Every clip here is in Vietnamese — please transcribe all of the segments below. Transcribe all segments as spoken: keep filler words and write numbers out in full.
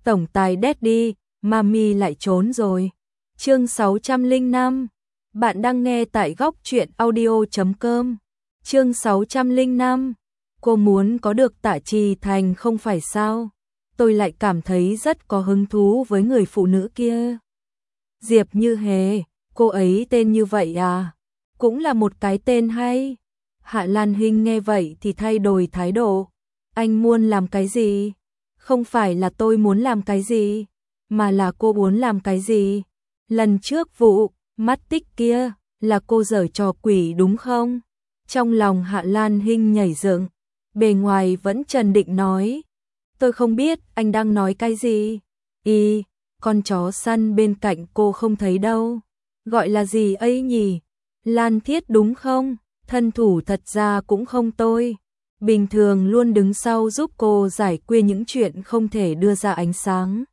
tổng tài Daddy, Mami lại trốn rồi. Chương sáu trăm lẻ năm. Bạn đang nghe tại góc truyện audio chấm com. Chương sáu trăm lẻ năm. Cô muốn có được Tạ Trì Thành không phải sao? Tôi lại cảm thấy rất có hứng thú với người phụ nữ kia. Diệp Như Hề, cô ấy tên như vậy à? Cũng là một cái tên hay. Hạ Lan Hinh nghe vậy thì thay đổi thái độ. Anh muốn làm cái gì? Không phải là tôi muốn làm cái gì, mà là cô muốn làm cái gì? Lần trước vụ mắt tích kia là cô giở trò quỷ đúng không? Trong lòng Hạ Lan Hinh nhảy dựng, bề ngoài vẫn trấn định nói. Tôi không biết anh đang nói cái gì. Ý, con chó săn bên cạnh cô không thấy đâu. Gọi là gì ấy nhỉ? Lan Thiết đúng không? Thân thủ thật ra cũng không tôi. Bình thường luôn đứng sau giúp cô giải quyết những chuyện không thể đưa ra ánh sáng.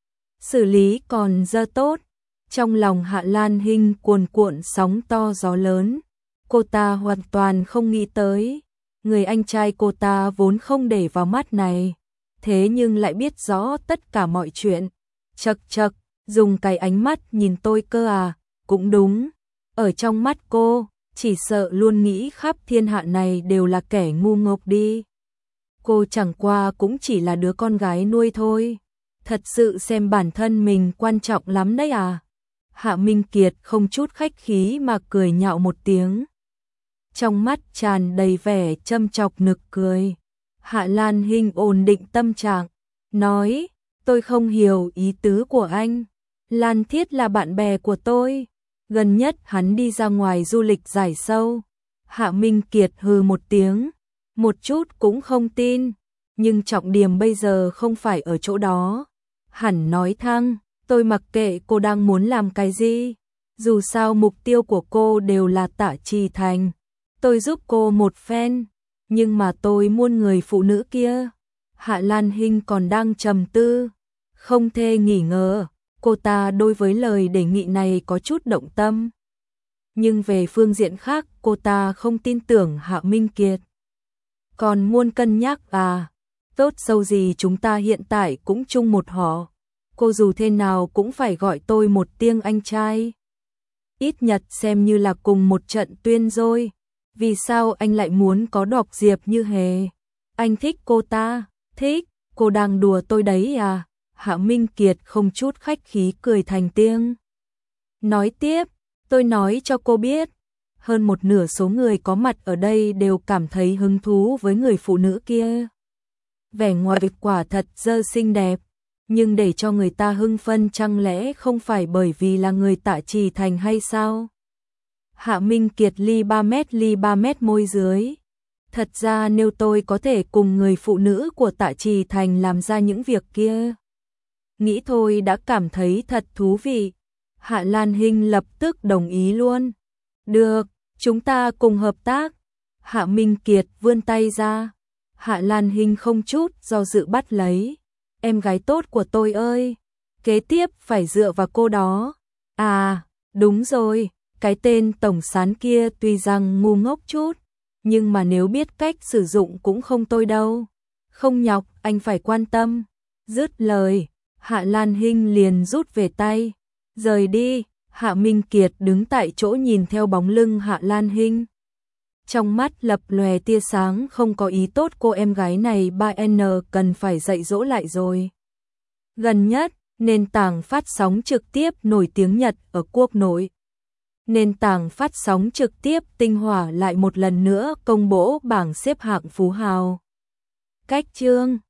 Xử lý còn rất tốt. Trong lòng Hạ Lan Hinh cuồn cuộn sóng to gió lớn. Cô ta hoàn toàn không nghĩ tới. Người anh trai cô ta vốn không để vào mắt này. Thế nhưng lại biết rõ tất cả mọi chuyện. Chật chật, dùng cái ánh mắt nhìn tôi cơ à, cũng đúng. Ở trong mắt cô, chỉ sợ luôn nghĩ khắp thiên hạ này đều là kẻ ngu ngốc đi. Cô chẳng qua cũng chỉ là đứa con gái nuôi thôi. Thật sự xem bản thân mình quan trọng lắm đấy à? Hạ Minh Kiệt không chút khách khí mà cười nhạo một tiếng. Trong mắt tràn đầy vẻ châm chọc nực cười. Hạ Lan Hinh ổn định tâm trạng, nói, tôi không hiểu ý tứ của anh. Lan Thiết là bạn bè của tôi. Gần nhất hắn đi ra ngoài du lịch giải sâu. Hạ Minh Kiệt hừ một tiếng, một chút cũng không tin. Nhưng trọng điểm bây giờ không phải ở chỗ đó. Hẳn nói thăng, tôi mặc kệ cô đang muốn làm cái gì. Dù sao mục tiêu của cô đều là Tạ Trì Thành. Tôi giúp cô một phen, nhưng mà tôi muốn người phụ nữ kia. Hạ Lan Hinh còn đang trầm tư, không thể nghi ngờ. Cô ta đối với lời đề nghị này có chút động tâm. Nhưng về phương diện khác cô ta không tin tưởng Hạ Minh Kiệt. Còn muốn cân nhắc à? Tốt dâu gì chúng ta hiện tại cũng chung một họ. Cô dù thế nào cũng phải gọi tôi một tiếng anh trai. Ít nhất xem như là cùng một trận tuyên rồi. Vì sao anh lại muốn có độc Diệp Như Hề? Anh thích cô ta? Thích? Cô đang đùa tôi đấy à? Hạ Minh Kiệt không chút khách khí cười thành tiếng. Nói tiếp, tôi nói cho cô biết, hơn một nửa số người có mặt ở đây đều cảm thấy hứng thú với người phụ nữ kia. Vẻ ngoài quả thật dơ xinh đẹp, nhưng để cho người ta hưng phân chẳng lẽ không phải bởi vì là người Tạ Trì Thành hay sao? Hạ Minh Kiệt ly ba mét ly ba mét môi dưới. Thật ra nếu tôi có thể cùng người phụ nữ của Tạ Trì Thành làm ra những việc kia, nghĩ thôi đã cảm thấy thật thú vị. Hạ Lan Hinh lập tức đồng ý luôn. Được, chúng ta cùng hợp tác. Hạ Minh Kiệt vươn tay ra. Hạ Lan Hinh không chút do dự bắt lấy. Em gái tốt của tôi ơi, kế tiếp phải dựa vào cô đó. À, đúng rồi, cái tên tổng sán kia tuy rằng ngu ngốc chút, nhưng mà nếu biết cách sử dụng cũng không tôi đâu. Không nhọc, anh phải quan tâm. Dứt lời, Hạ Lan Hinh liền rút về tay. Rời đi, Hạ Minh Kiệt đứng tại chỗ nhìn theo bóng lưng Hạ Lan Hinh. Trong mắt lập lòe tia sáng, không có ý tốt, cô em gái này ba N cần phải dạy dỗ lại rồi. Gần nhất, nền tảng phát sóng trực tiếp nổi tiếng Nhật ở quốc nội. Nền tảng phát sóng trực tiếp Tinh Hỏa lại một lần nữa công bố bảng xếp hạng phú hào. Cách chương